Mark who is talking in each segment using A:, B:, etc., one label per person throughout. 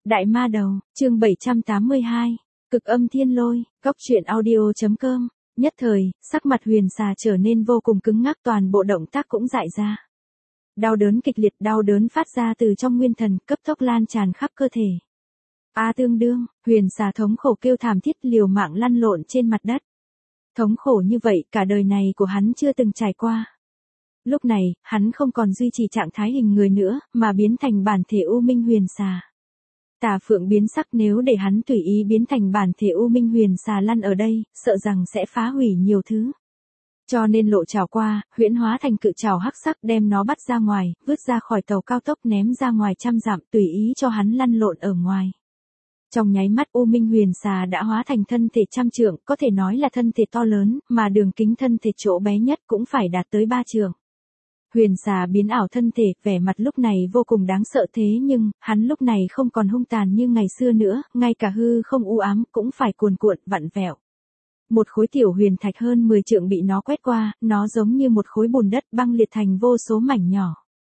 A: Đại ma đầu, chương 782, cực âm thiên lôi, góc truyện audio.com. Nhất thời, sắc mặt Huyền Xà trở nên vô cùng cứng ngắc, toàn bộ động tác cũng dại ra. Đau đớn kịch liệt, đau đớn phát ra từ trong nguyên thần, cấp tốc lan tràn khắp cơ thể. Tương đương, Huyền Xà thống khổ kêu thảm thiết, liều mạng lăn lộn trên mặt đất. Thống khổ như vậy, cả đời này của hắn chưa từng trải qua. Lúc này, hắn không còn duy trì trạng thái hình người nữa, mà biến thành bản thể U Minh Huyền Xà. Tà Phượng biến sắc, nếu để hắn tùy ý biến thành bản thể U Minh Huyền Xà lăn ở đây, sợ rằng sẽ phá hủy nhiều thứ. Cho nên lộ trảo qua, huyễn hóa thành cự trảo hắc sắc, đem nó bắt ra ngoài, vứt ra khỏi tàu cao tốc, ném ra ngoài trăm dặm, tùy ý cho hắn lăn lộn ở ngoài. Trong nháy mắt, U Minh Huyền Xà đã hóa thành thân thể trăm trượng, có thể nói là thân thể to lớn, mà đường kính thân thể chỗ bé nhất cũng phải đạt tới 3 trượng. Huyền Xà biến ảo thân thể, vẻ mặt lúc này vô cùng đáng sợ, thế nhưng, hắn lúc này không còn hung tàn như ngày xưa nữa, ngay cả hư không u ám cũng phải cuồn cuộn, vặn vẹo. Một khối tiểu huyền thạch hơn 10 trượng bị nó quét qua, nó giống như một khối bùn đất băng liệt thành vô số mảnh nhỏ.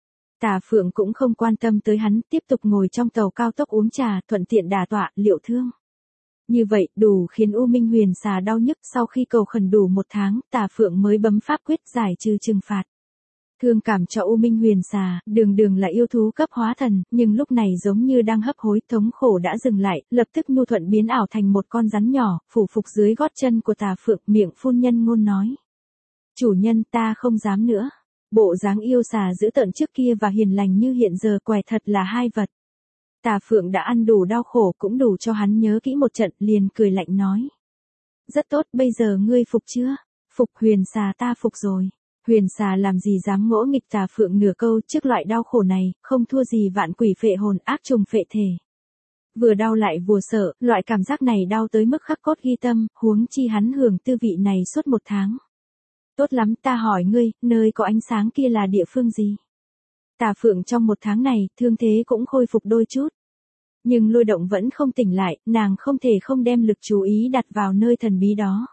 A: Tà Phượng cũng không quan tâm tới hắn, tiếp tục ngồi trong tàu cao tốc uống trà, thuận tiện đả tọa, liệu thương. Như vậy, đủ khiến U Minh Huyền Xà đau nhức, sau khi cầu khẩn đủ 1 tháng, Tà Phượng mới bấm pháp quyết giải trừ trừng phạt. Thương cảm cho U Minh Huyền Xà, đường là yêu thú cấp hóa thần, nhưng lúc này giống như đang hấp hối, thống khổ đã dừng lại, lập tức nhu thuận biến ảo thành một con rắn nhỏ, phủ phục dưới gót chân của Tà Phượng, miệng phun nhân ngôn nói. Chủ nhân, ta không dám nữa. Bộ dáng yêu xà dữ tợn trước kia và hiền lành như hiện giờ quả thật là hai vật. Tà Phượng đã ăn đủ đau khổ, cũng đủ cho hắn nhớ kỹ một trận, liền cười lạnh nói. Rất tốt, bây giờ ngươi phục chưa? Phục. Huyền Xà, ta phục rồi. Huyền Xà làm gì dám ngỗ nghịch. Tà Phượng nửa câu, trước loại đau khổ này, không thua gì vạn quỷ phệ hồn, ác trùng phệ thể. Vừa đau lại vừa sợ, loại cảm giác này đau tới mức khắc cốt ghi tâm, huống chi hắn hưởng tư vị này suốt 1 tháng. Tốt lắm, ta hỏi ngươi, nơi có ánh sáng kia là địa phương gì? Tà Phượng trong 1 tháng này, thương thế cũng khôi phục đôi chút. Nhưng lôi động vẫn không tỉnh lại, nàng không thể không đem lực chú ý đặt vào nơi thần bí đó.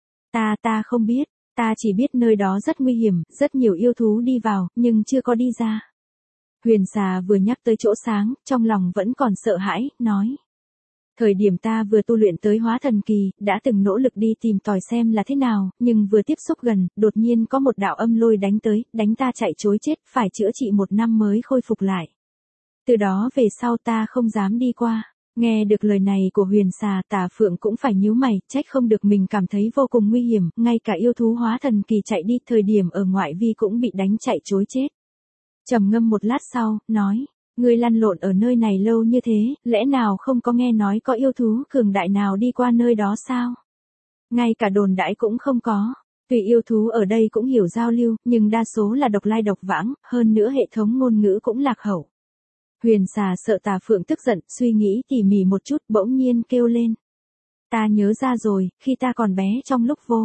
A: Ta không biết, ta chỉ biết nơi đó rất nguy hiểm, rất nhiều yêu thú đi vào, nhưng chưa có đi ra. Huyền Xà vừa nhắc tới chỗ sáng, trong lòng vẫn còn sợ hãi, nói. Thời điểm ta vừa tu luyện tới hóa thần kỳ, đã từng nỗ lực đi tìm tòi xem là thế nào, nhưng vừa tiếp xúc gần, đột nhiên có một đạo âm lôi đánh tới, đánh ta chạy trối chết, phải chữa trị 1 năm mới khôi phục lại. Từ đó về sau ta không dám đi qua. Nghe được lời này của Huyền Xà, Tà Phượng cũng phải nhíu mày, trách không được mình cảm thấy vô cùng nguy hiểm, ngay cả yêu thú hóa thần kỳ chạy đi thời điểm ở ngoại vi cũng bị đánh chạy trối chết. Trầm ngâm một lát sau, nói. Ngươi lăn lộn ở nơi này lâu như thế, lẽ nào không có nghe nói có yêu thú cường đại nào đi qua nơi đó sao? Ngay cả đồn đãi cũng không có. Tuy yêu thú ở đây cũng hiểu giao lưu, nhưng đa số là độc lai độc vãng, hơn nữa hệ thống ngôn ngữ cũng lạc hậu. Huyền Xà sợ Tà Phượng tức giận, suy nghĩ tỉ mỉ một chút, bỗng nhiên kêu lên. Ta nhớ ra rồi, khi ta còn bé trong lúc vô.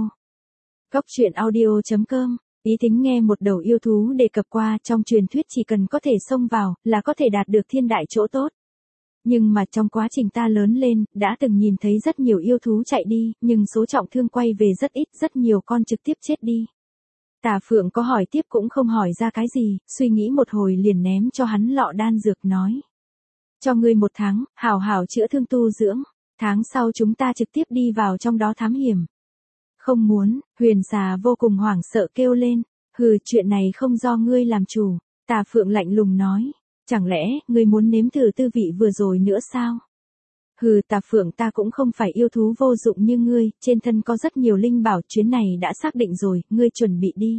A: Góc truyện audio.com. Ý tính nghe một đầu yêu thú đề cập qua, trong truyền thuyết chỉ cần có thể xông vào, là có thể đạt được thiên đại chỗ tốt. Nhưng mà trong quá trình ta lớn lên, đã từng nhìn thấy rất nhiều yêu thú chạy đi, nhưng số trọng thương quay về rất ít, rất nhiều con trực tiếp chết đi. Tà Phượng có hỏi tiếp cũng không hỏi ra cái gì, suy nghĩ một hồi liền ném cho hắn lọ đan dược, nói. Cho ngươi 1 tháng, hảo hảo chữa thương tu dưỡng, tháng sau chúng ta trực tiếp đi vào trong đó thám hiểm. Không muốn. Huyền Xà vô cùng hoảng sợ kêu lên. Hừ, chuyện này không do ngươi làm chủ. Tà Phượng lạnh lùng nói. Chẳng lẽ, ngươi muốn nếm thử tư vị vừa rồi nữa sao? Hừ, Tà Phượng, ta cũng không phải yêu thú vô dụng như ngươi, trên thân có rất nhiều linh bảo, chuyến này đã xác định rồi, ngươi chuẩn bị đi.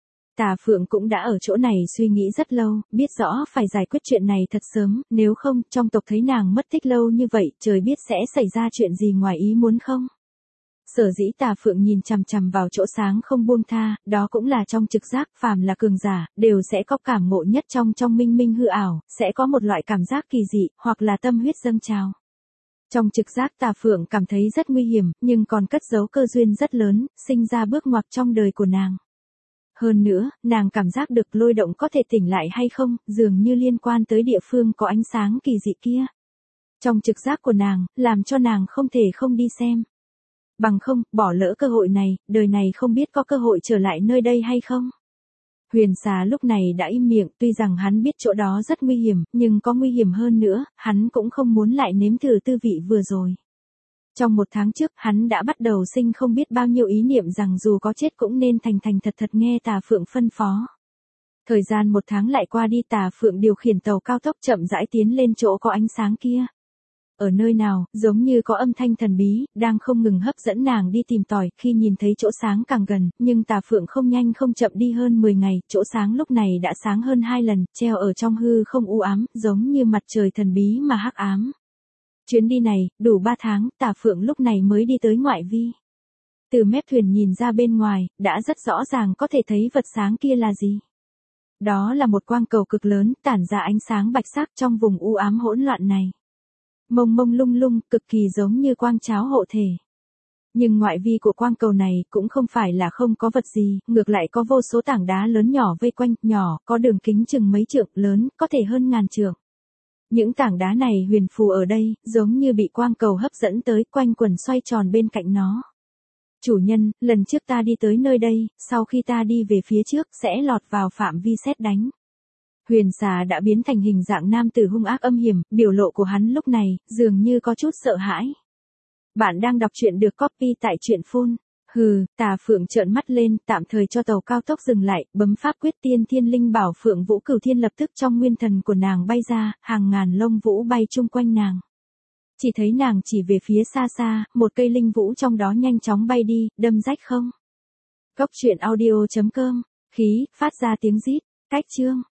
A: Tà Phượng cũng đã ở chỗ này suy nghĩ rất lâu, biết rõ phải giải quyết chuyện này thật sớm, nếu không, trong tộc thấy nàng mất tích lâu như vậy, trời biết sẽ xảy ra chuyện gì ngoài ý muốn không? Sở dĩ Tà Phượng nhìn chằm chằm vào chỗ sáng không buông tha, đó cũng là trong trực giác, phàm là cường giả, đều sẽ có cảm ngộ nhất trong minh minh hư ảo, sẽ có một loại cảm giác kỳ dị, hoặc là tâm huyết dâng trào. Trong trực giác Tà Phượng cảm thấy rất nguy hiểm, nhưng còn cất giấu cơ duyên rất lớn, sinh ra bước ngoặt trong đời của nàng. Hơn nữa, nàng cảm giác được lôi động có thể tỉnh lại hay không, dường như liên quan tới địa phương có ánh sáng kỳ dị kia. Trong trực giác của nàng, làm cho nàng không thể không đi xem. Bằng không, bỏ lỡ cơ hội này, đời này không biết có cơ hội trở lại nơi đây hay không. Huyền xà lúc này đã im miệng, tuy rằng hắn biết chỗ đó rất nguy hiểm, nhưng có nguy hiểm hơn nữa, hắn cũng không muốn lại nếm thử tư vị vừa rồi. Trong 1 tháng trước, hắn đã bắt đầu sinh không biết bao nhiêu ý niệm rằng dù có chết cũng nên thành thành thật thật nghe Tà Phượng phân phó. Thời gian 1 tháng lại qua đi, Tà Phượng điều khiển tàu cao tốc chậm rãi tiến lên chỗ có ánh sáng kia. Ở nơi nào, giống như có âm thanh thần bí, đang không ngừng hấp dẫn nàng đi tìm tòi, khi nhìn thấy chỗ sáng càng gần, nhưng Tà Phượng không nhanh không chậm đi hơn 10 ngày, chỗ sáng lúc này đã sáng hơn 2 lần, treo ở trong hư không u ám, giống như mặt trời thần bí mà hắc ám. Chuyến đi này, đủ 3 tháng, Tà Phượng lúc này mới đi tới ngoại vi. Từ mép thuyền nhìn ra bên ngoài, đã rất rõ ràng có thể thấy vật sáng kia là gì. Đó là một quang cầu cực lớn, tản ra ánh sáng bạch sắc trong vùng u ám hỗn loạn này. Mông mông lung lung, cực kỳ giống như quang cháo hộ thể. Nhưng ngoại vi của quang cầu này cũng không phải là không có vật gì, ngược lại có vô số tảng đá lớn nhỏ vây quanh, nhỏ, có đường kính chừng mấy trượng, lớn, có thể hơn ngàn trượng. Những tảng đá này huyền phù ở đây, giống như bị quang cầu hấp dẫn tới, quanh quần xoay tròn bên cạnh nó. Chủ nhân, lần trước ta đi tới nơi đây, sau khi ta đi về phía trước, sẽ lọt vào phạm vi sét đánh. Huyền xà đã biến thành hình dạng nam tử hung ác âm hiểm, biểu lộ của hắn lúc này, dường như có chút sợ hãi. Bạn đang đọc truyện được copy tại truyện phun. Hừ, Tà Phượng trợn mắt lên, tạm thời cho tàu cao tốc dừng lại, bấm pháp quyết tiên thiên linh bảo Phượng Vũ Cửu Thiên lập tức trong nguyên thần của nàng bay ra, hàng ngàn lông vũ bay chung quanh nàng. Chỉ thấy nàng chỉ về phía xa xa, một cây linh vũ trong đó nhanh chóng bay đi, đâm rách không. Góc truyện audio.com, khí, phát ra tiếng rít, cách chương.